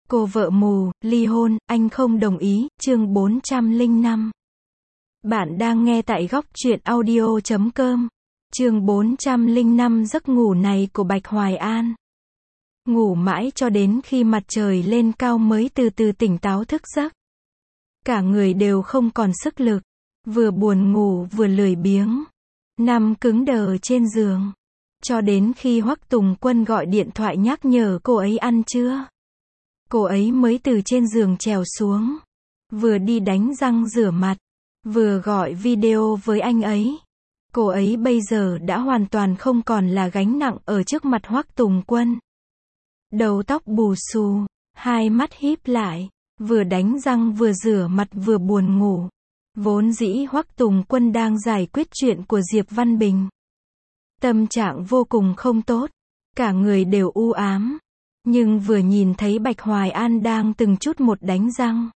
Cô vợ mù, ly hôn, anh không đồng ý, chương 405. Bạn đang nghe tại góc truyện audio.com. Chương 405 giấc ngủ này của Bạch Hoài An. Ngủ mãi cho đến khi mặt trời lên cao mới từ từ tỉnh táo thức giấc. Cả người đều không còn sức lực, vừa buồn ngủ vừa lười biếng, nằm cứng đờ trên giường. Cho đến khi Hoắc Tùng Quân gọi điện thoại nhắc nhở cô ấy ăn trưa. Cô ấy mới từ trên giường trèo xuống, vừa đi đánh răng rửa mặt, vừa gọi video với anh ấy. Cô ấy bây giờ đã hoàn toàn không còn là gánh nặng ở trước mặt Hoắc Tùng Quân. Đầu tóc bù xù, hai mắt híp lại, vừa đánh răng vừa rửa mặt vừa buồn ngủ. Vốn dĩ Hoắc Tùng Quân đang giải quyết chuyện của Diệp Văn Bình. Tâm trạng vô cùng không tốt, cả người đều u ám. Nhưng vừa nhìn thấy Bạch Hoài An đang từng chút một đánh răng,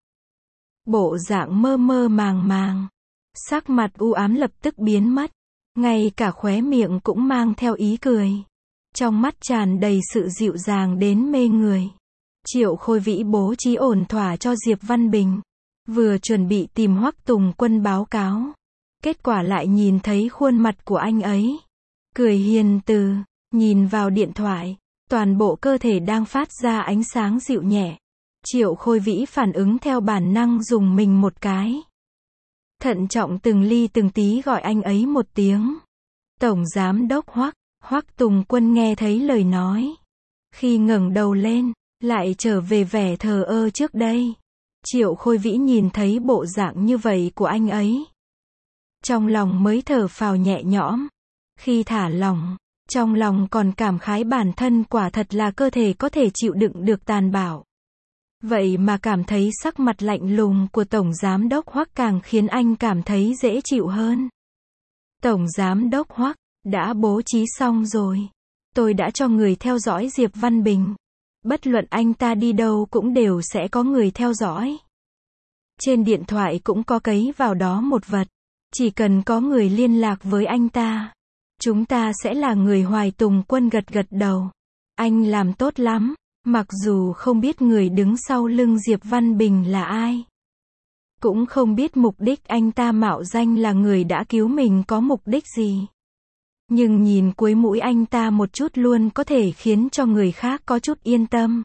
bộ dạng mơ mơ màng màng, sắc mặt u ám lập tức biến mất, ngay cả khóe miệng cũng mang theo ý cười, trong mắt tràn đầy sự dịu dàng đến mê người. Triệu Khôi Vĩ bố trí ổn thỏa cho Diệp Văn Bình, vừa chuẩn bị tìm Hoắc Tùng Quân báo cáo, kết quả lại nhìn thấy khuôn mặt của anh ấy, cười hiền từ, nhìn vào điện thoại. Toàn bộ cơ thể đang phát ra ánh sáng dịu nhẹ. Triệu Khôi Vĩ phản ứng theo bản năng dùng mình một cái. Thận trọng từng ly từng tí gọi anh ấy một tiếng. Tổng Giám Đốc Hoắc. Hoắc Tùng Quân nghe thấy lời nói. Khi ngẩng đầu lên, lại trở về vẻ thờ ơ trước đây. Triệu Khôi Vĩ nhìn thấy bộ dạng như vậy của anh ấy, trong lòng mới thở phào nhẹ nhõm. Khi thả lỏng, trong lòng còn cảm khái bản thân quả thật là cơ thể có thể chịu đựng được tàn bạo. Vậy mà cảm thấy sắc mặt lạnh lùng của Tổng Giám Đốc Hoắc càng khiến anh cảm thấy dễ chịu hơn. Tổng Giám Đốc Hoắc, đã bố trí xong rồi. Tôi đã cho người theo dõi Diệp Văn Bình. Bất luận anh ta đi đâu cũng đều sẽ có người theo dõi. Trên điện thoại cũng có cấy vào đó một vật. Chỉ cần có người liên lạc với anh ta, chúng ta sẽ là người. Hoài Tùng Quân gật gật đầu. Anh làm tốt lắm, mặc dù không biết người đứng sau lưng Diệp Văn Bình là ai. Cũng không biết mục đích anh ta mạo danh là người đã cứu mình có mục đích gì. Nhưng nhìn cuối mũi anh ta một chút luôn có thể khiến cho người khác có chút yên tâm.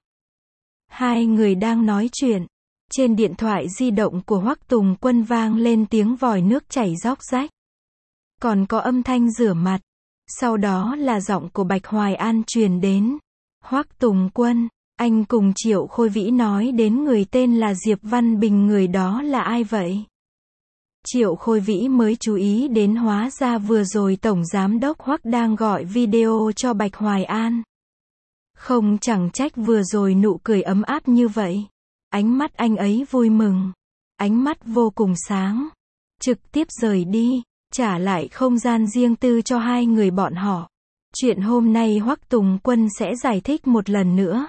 Hai người đang nói chuyện. Trên điện thoại di động của Hoắc Tùng Quân vang lên tiếng vòi nước chảy róc rách. Còn có âm thanh rửa mặt. Sau đó là giọng của Bạch Hoài An truyền đến. Hoắc Tùng Quân, anh cùng Triệu Khôi Vĩ nói đến người tên là Diệp Văn Bình, người đó là ai vậy? Triệu Khôi Vĩ mới chú ý đến hóa ra vừa rồi Tổng Giám Đốc Hoắc đang gọi video cho Bạch Hoài An. Không, chẳng trách vừa rồi nụ cười ấm áp như vậy. Ánh mắt anh ấy vui mừng. Ánh mắt vô cùng sáng. Trực tiếp rời đi, trả lại không gian riêng tư cho hai người bọn họ. Chuyện hôm nay Hoắc Tùng Quân sẽ giải thích một lần nữa.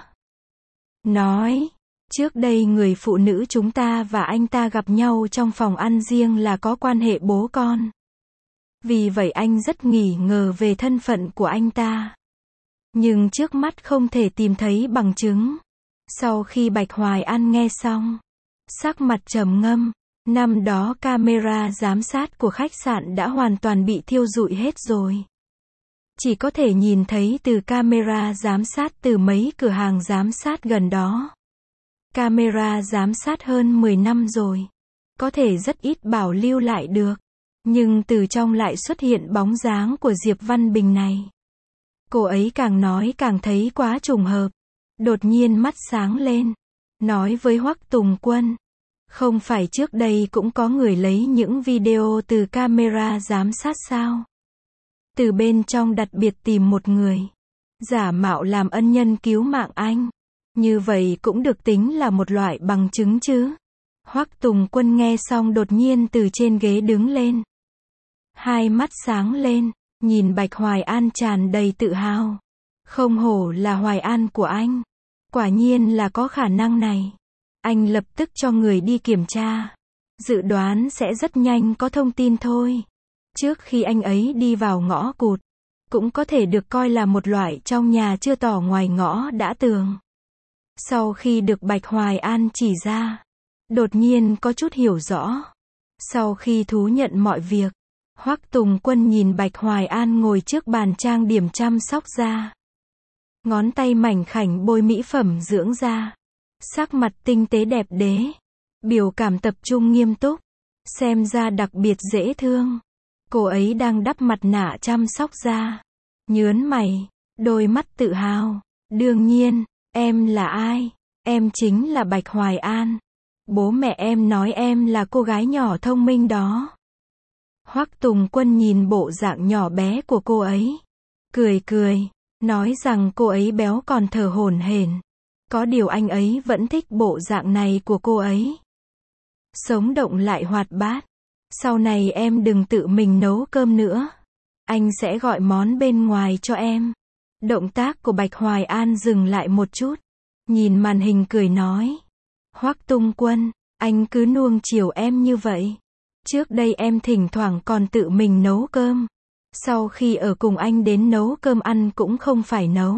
Nói, trước đây người phụ nữ chúng ta và anh ta gặp nhau trong phòng ăn riêng là có quan hệ bố con. Vì vậy anh rất nghi ngờ về thân phận của anh ta. Nhưng trước mắt không thể tìm thấy bằng chứng. Sau khi Bạch Hoài An nghe xong, sắc mặt trầm ngâm. Năm đó camera giám sát của khách sạn đã hoàn toàn bị thiêu rụi hết rồi. Chỉ có thể nhìn thấy từ camera giám sát từ mấy cửa hàng giám sát gần đó. Camera giám sát hơn 10 năm rồi. Có thể rất ít bảo lưu lại được. Nhưng từ trong lại xuất hiện bóng dáng của Diệp Văn Bình này. Cô ấy càng nói càng thấy quá trùng hợp. Đột nhiên mắt sáng lên. Nói với Hoắc Tùng Quân. Không phải trước đây cũng có người lấy những video từ camera giám sát sao? Từ bên trong đặc biệt tìm một người, giả mạo làm ân nhân cứu mạng anh. Như vậy cũng được tính là một loại bằng chứng chứ? Hoắc Tùng Quân nghe xong đột nhiên từ trên ghế đứng lên. Hai mắt sáng lên, nhìn Bạch Hoài An tràn đầy tự hào. Không hổ là Hoài An của anh. Quả nhiên là có khả năng này. Anh lập tức cho người đi kiểm tra. Dự đoán sẽ rất nhanh có thông tin thôi. Trước khi anh ấy đi vào ngõ cụt, cũng có thể được coi là một loại trong nhà chưa tỏ ngoài ngõ đã tường. Sau khi được Bạch Hoài An chỉ ra, đột nhiên có chút hiểu rõ. Sau khi thú nhận mọi việc, Hoắc Tùng Quân nhìn Bạch Hoài An ngồi trước bàn trang điểm chăm sóc da. Ngón tay mảnh khảnh bôi mỹ phẩm dưỡng da. Sắc mặt tinh tế đẹp đẽ. Biểu cảm tập trung nghiêm túc. Xem ra đặc biệt dễ thương. Cô ấy đang đắp mặt nạ chăm sóc da. Nhớn mày, đôi mắt tự hào. Đương nhiên, em là ai? Em chính là Bạch Hoài An. Bố mẹ em nói em là cô gái nhỏ thông minh đó. Hoắc Tùng Quân nhìn bộ dạng nhỏ bé của cô ấy. Cười, nói rằng cô ấy béo còn thở hổn hển. Có điều anh ấy vẫn thích bộ dạng này của cô ấy. Sống động lại hoạt bát. Sau này em đừng tự mình nấu cơm nữa. Anh sẽ gọi món bên ngoài cho em. Động tác của Bạch Hoài An dừng lại một chút. Nhìn màn hình cười nói. Hoắc Tùng Quân, anh cứ nuông chiều em như vậy. Trước đây em thỉnh thoảng còn tự mình nấu cơm. Sau khi ở cùng anh đến nấu cơm ăn cũng không phải nấu.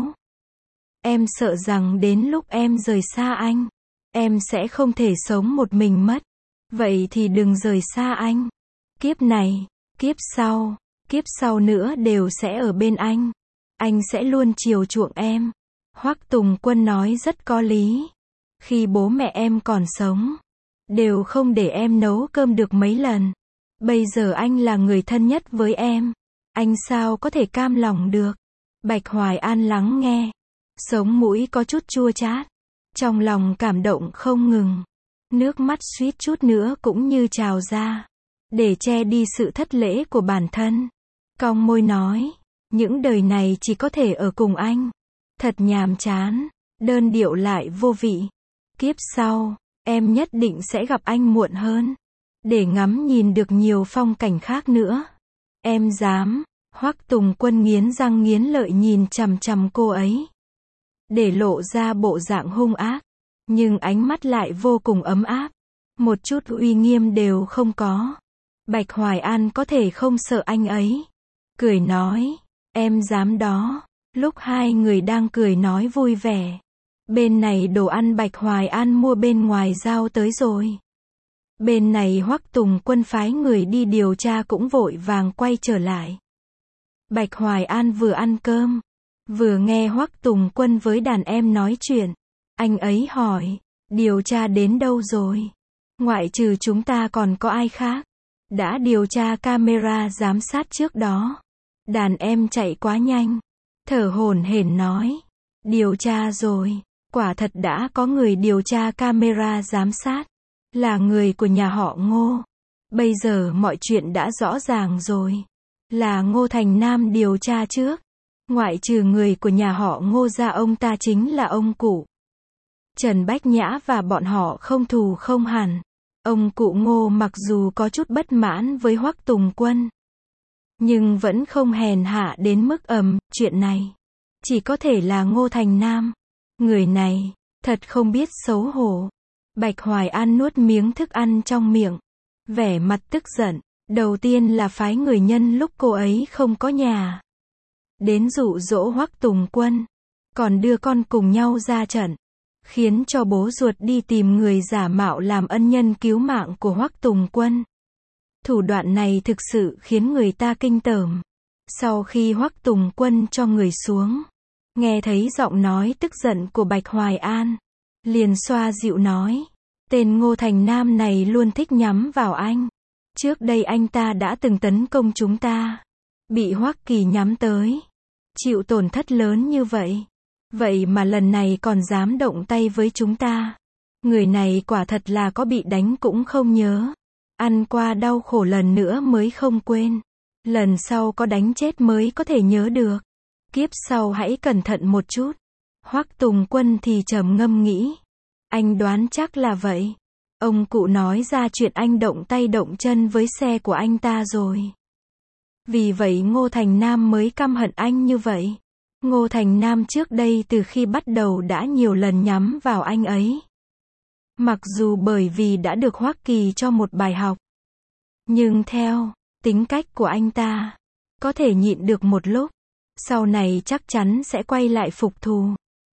Em sợ rằng đến lúc em rời xa anh, em sẽ không thể sống một mình mất. Vậy thì đừng rời xa anh. Kiếp này, kiếp sau nữa đều sẽ ở bên anh. Anh sẽ luôn chiều chuộng em. Hoắc Tùng Quân nói rất có lý. Khi bố mẹ em còn sống, đều không để em nấu cơm được mấy lần. Bây giờ anh là người thân nhất với em. Anh sao có thể cam lòng được. Bạch Hoài An lắng nghe. Sống mũi có chút chua chát. Trong lòng cảm động không ngừng. Nước mắt suýt chút nữa cũng như trào ra. Để che đi sự thất lễ của bản thân. Cong môi nói. Những đời này chỉ có thể ở cùng anh. Thật nhàm chán. Đơn điệu lại vô vị. Kiếp sau, em nhất định sẽ gặp anh muộn hơn. Để ngắm nhìn được nhiều phong cảnh khác nữa. Em dám. Hoắc Tùng Quân nghiến răng nghiến lợi nhìn chằm chằm cô ấy. Để lộ ra bộ dạng hung ác. Nhưng ánh mắt lại vô cùng ấm áp. Một chút uy nghiêm đều không có. Bạch Hoài An có thể không sợ anh ấy. Cười nói. Em dám đó. Lúc hai người đang cười nói vui vẻ. Bên này đồ ăn Bạch Hoài An mua bên ngoài giao tới rồi. Bên này Hoắc Tùng Quân phái người đi điều tra cũng vội vàng quay trở lại. Bạch Hoài An vừa ăn cơm, vừa nghe Hoắc Tùng Quân với đàn em nói chuyện. Anh ấy hỏi, điều tra đến đâu rồi? Ngoại trừ chúng ta còn có ai khác? Đã điều tra camera giám sát trước đó. Đàn em chạy quá nhanh. Thở hổn hển nói. Điều tra rồi. Quả thật đã có người điều tra camera giám sát. Là người của nhà họ Ngô. Bây giờ mọi chuyện đã rõ ràng rồi. Là Ngô Thành Nam điều tra trước. Ngoại trừ người của nhà họ Ngô ra ông ta chính là ông cụ Trần Bách Nhã và bọn họ không thù không hằn. Ông cụ Ngô mặc dù có chút bất mãn với Hoắc Tùng Quân, nhưng vẫn không hèn hạ đến mức chuyện này. Chỉ có thể là Ngô Thành Nam. Người này, thật không biết xấu hổ. Bạch Hoài An nuốt miếng thức ăn trong miệng. Vẻ mặt tức giận. Đầu tiên là phái người nhân lúc cô ấy không có nhà. Đến dụ dỗ Hoắc Tùng Quân. Còn đưa con cùng nhau ra trận. Khiến cho bố ruột đi tìm người giả mạo làm ân nhân cứu mạng của Hoắc Tùng Quân. Thủ đoạn này thực sự khiến người ta kinh tởm. Sau khi Hoắc Tùng Quân cho người xuống, nghe thấy giọng nói tức giận của Bạch Hoài An, liền xoa dịu nói, tên Ngô Thành Nam này luôn thích nhắm vào anh. Trước đây anh ta đã từng tấn công chúng ta, bị Hoắc Kỳ nhắm tới, chịu tổn thất lớn như vậy. Vậy mà lần này còn dám động tay với chúng ta. Người này quả thật là có bị đánh cũng không nhớ. Ăn qua đau khổ lần nữa mới không quên. Lần sau có đánh chết mới có thể nhớ được. Kiếp sau hãy cẩn thận một chút. Hoắc Tùng Quân thì trầm ngâm nghĩ. Anh đoán chắc là vậy. Ông cụ nói ra chuyện anh động tay động chân với xe của anh ta rồi. Vì vậy Ngô Thành Nam mới căm hận anh như vậy. Ngô Thành Nam trước đây từ khi bắt đầu đã nhiều lần nhắm vào anh ấy. Mặc dù bởi vì đã được Hoắc Kỳ cho một bài học. Nhưng theo tính cách của anh ta, có thể nhịn được một lúc. Sau này chắc chắn sẽ quay lại phục thù.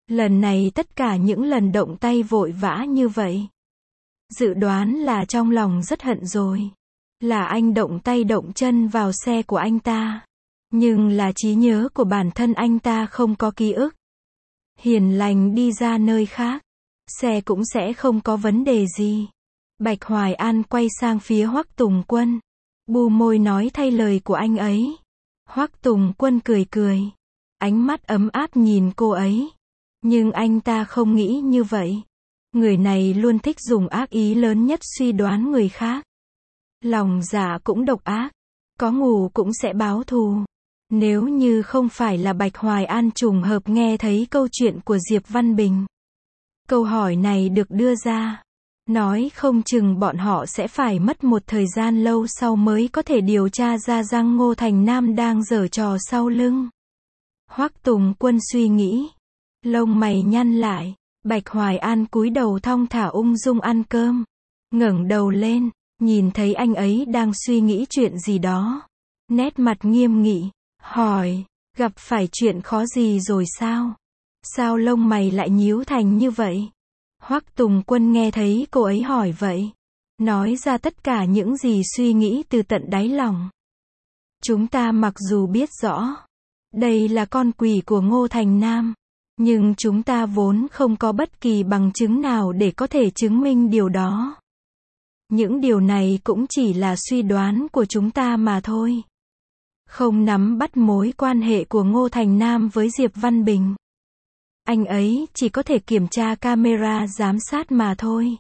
Lần này tất cả những lần động tay vội vã như vậy. Dự đoán là trong lòng rất hận rồi. Là anh động tay động chân vào xe của anh ta. Nhưng là trí nhớ của bản thân anh ta không có ký ức. Hiền lành đi ra nơi khác. Xe cũng sẽ không có vấn đề gì. Bạch Hoài An quay sang phía Hoắc Tùng Quân. Bu môi nói thay lời của anh ấy. Hoắc Tùng Quân cười cười. Ánh mắt ấm áp nhìn cô ấy. Nhưng anh ta không nghĩ như vậy. Người này luôn thích dùng ác ý lớn nhất suy đoán người khác. Lòng dạ cũng độc ác. Có ngủ cũng sẽ báo thù. Nếu như không phải là Bạch Hoài An trùng hợp nghe thấy câu chuyện của Diệp Văn Bình. Câu hỏi này được đưa ra. Nói không chừng bọn họ sẽ phải mất một thời gian lâu sau mới có thể điều tra ra rằng Ngô Thành Nam đang giở trò sau lưng. Hoắc Tùng Quân suy nghĩ. Lông mày nhăn lại. Bạch Hoài An cúi đầu thong thả ung dung ăn cơm. Ngẩng đầu lên, nhìn thấy anh ấy đang suy nghĩ chuyện gì đó. Nét mặt nghiêm nghị, hỏi, gặp phải chuyện khó gì rồi sao? Sao lông mày lại nhíu thành như vậy? Hoắc Tùng Quân nghe thấy cô ấy hỏi vậy. Nói ra tất cả những gì suy nghĩ từ tận đáy lòng. Chúng ta mặc dù biết rõ. Đây là con quỷ của Ngô Thành Nam. Nhưng chúng ta vốn không có bất kỳ bằng chứng nào để có thể chứng minh điều đó. Những điều này cũng chỉ là suy đoán của chúng ta mà thôi. Không nắm bắt mối quan hệ của Ngô Thành Nam với Diệp Văn Bình. Anh ấy chỉ có thể kiểm tra camera giám sát mà thôi.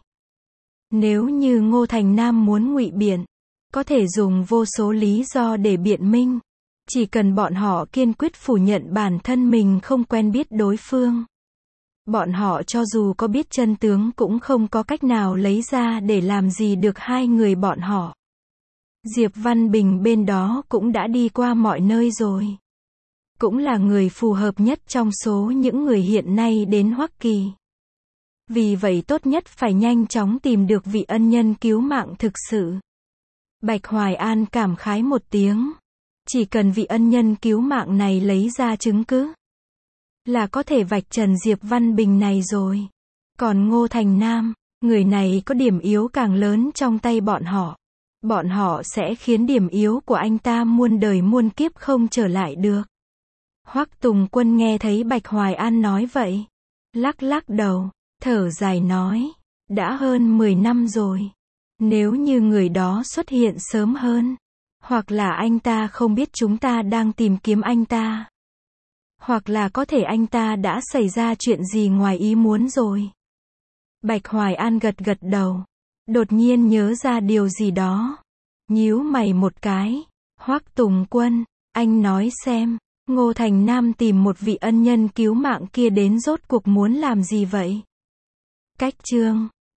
Nếu như Ngô Thành Nam muốn ngụy biện, có thể dùng vô số lý do để biện minh. Chỉ cần bọn họ kiên quyết phủ nhận bản thân mình không quen biết đối phương. Bọn họ cho dù có biết chân tướng cũng không có cách nào lấy ra để làm gì được hai người bọn họ. Diệp Văn Bình bên đó cũng đã đi qua mọi nơi rồi. Cũng là người phù hợp nhất trong số những người hiện nay đến Hoa Kỳ. Vì vậy tốt nhất phải nhanh chóng tìm được vị ân nhân cứu mạng thực sự. Bạch Hoài An cảm khái một tiếng. Chỉ cần vị ân nhân cứu mạng này lấy ra chứng cứ, là có thể vạch trần Diệp Văn Bình này rồi. Còn Ngô Thành Nam, người này có điểm yếu càng lớn trong tay bọn họ. Bọn họ sẽ khiến điểm yếu của anh ta muôn đời muôn kiếp không trở lại được. Hoắc Tùng Quân nghe thấy Bạch Hoài An nói vậy. Lắc lắc đầu, thở dài nói. Đã hơn 10 năm rồi. Nếu như người đó xuất hiện sớm hơn. Hoặc là anh ta không biết chúng ta đang tìm kiếm anh ta. Hoặc là có thể anh ta đã xảy ra chuyện gì ngoài ý muốn rồi. Bạch Hoài An gật gật đầu. Đột nhiên nhớ ra điều gì đó. Nhíu mày một cái. Hoắc Tùng Quân, anh nói xem, Ngô Thành Nam tìm một vị ân nhân cứu mạng kia đến rốt cuộc muốn làm gì vậy? Cách chương